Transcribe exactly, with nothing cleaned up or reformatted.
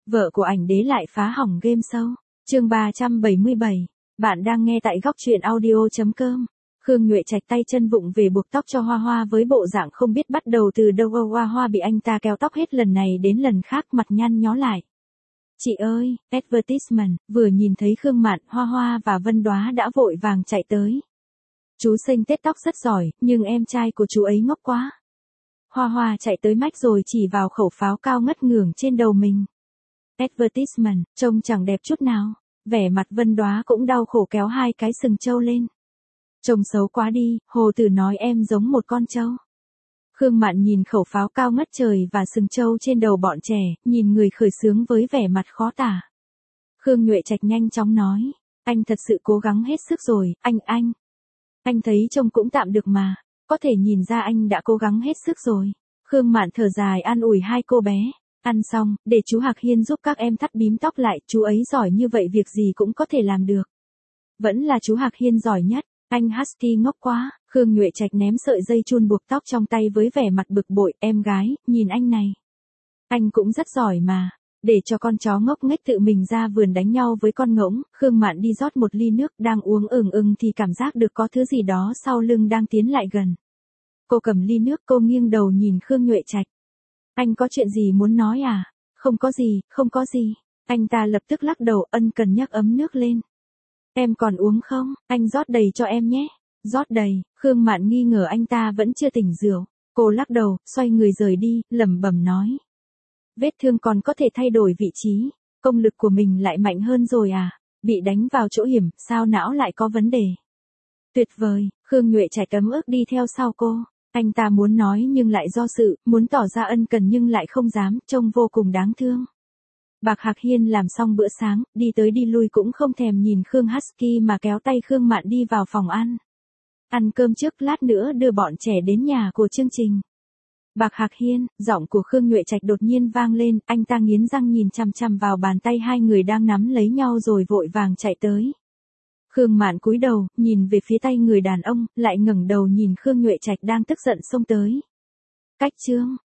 Vợ của ảnh đế lại phá hỏng game show. Chương ba trăm bảy mươi bảy. Bạn đang nghe tại góc truyện audio chấm com. Khương Nhuệ Trạch tay chân vụng về buộc tóc cho Hoa Hoa với bộ dạng không biết bắt đầu từ đâu. Hoa Hoa bị anh ta kéo tóc hết lần này đến lần khác, mặt nhăn nhó lại. Chị ơi, advertisement. Vừa nhìn thấy Khương Mạn, Hoa Hoa và Vân Đoá đã vội vàng chạy tới. Chú xinh tết tóc rất giỏi, nhưng em trai của chú ấy ngốc quá. Hoa Hoa chạy tới mách rồi chỉ vào khẩu pháo cao ngất ngưởng trên đầu mình. Advertisement, trông chẳng đẹp chút nào. Vẻ mặt Vân Đoá cũng đau khổ kéo hai cái sừng trâu lên. Trông xấu quá đi, Hồ Tử nói em giống một con trâu. Khương Mạn nhìn khẩu pháo cao ngất trời và sừng trâu trên đầu bọn trẻ, nhìn người khởi xướng với vẻ mặt khó tả. Khương Nhuệ Trạch nhanh chóng nói, anh thật sự cố gắng hết sức rồi, anh anh. Anh thấy trông cũng tạm được mà, có thể nhìn ra anh đã cố gắng hết sức rồi. Khương Mạn thở dài an ủi hai cô bé. Ăn xong, để chú Hạc Hiên giúp các em thắt bím tóc lại, chú ấy giỏi như vậy việc gì cũng có thể làm được. Vẫn là chú Hạc Hiên giỏi nhất, anh Husky ngốc quá. Khương Nhuệ Trạch ném sợi dây chun buộc tóc trong tay với vẻ mặt bực bội, em gái, nhìn anh này. Anh cũng rất giỏi mà, để cho con chó ngốc nghếch tự mình ra vườn đánh nhau với con ngỗng. Khương Mạn đi rót một ly nước, đang uống ừng ừng thì cảm giác được có thứ gì đó sau lưng đang tiến lại gần. Cô cầm ly nước, cô nghiêng đầu nhìn Khương Nhuệ Trạch. Anh có chuyện gì muốn nói à? Không có gì, không có gì. Anh ta lập tức lắc đầu, ân cần nhấc ấm nước lên. Em còn uống không? Anh rót đầy cho em nhé. Rót đầy. Khương Mạn nghi ngờ anh ta vẫn chưa tỉnh rượu. Cô lắc đầu, xoay người rời đi, lẩm bẩm nói. Vết thương còn có thể thay đổi vị trí. Công lực của mình lại mạnh hơn rồi à? Bị đánh vào chỗ hiểm, sao não lại có vấn đề? Tuyệt vời. Khương Nhuệ Trạch ấm ức đi theo sau cô. Anh ta muốn nói nhưng lại do dự, muốn tỏ ra ân cần nhưng lại không dám, trông vô cùng đáng thương. Bạc Hạc Hiên làm xong bữa sáng, đi tới đi lui cũng không thèm nhìn Khương Husky mà kéo tay Khương Mạn đi vào phòng ăn. Ăn cơm trước, lát nữa đưa bọn trẻ đến nhà của chương trình. Bạc Hạc Hiên, giọng của Khương Nhuệ Trạch đột nhiên vang lên, anh ta nghiến răng nhìn chằm chằm vào bàn tay hai người đang nắm lấy nhau rồi vội vàng chạy tới. Khương Mạn cúi đầu, nhìn về phía tay người đàn ông, lại ngẩng đầu nhìn Khương Nhuệ Trạch đang tức giận xông tới. Cách chương,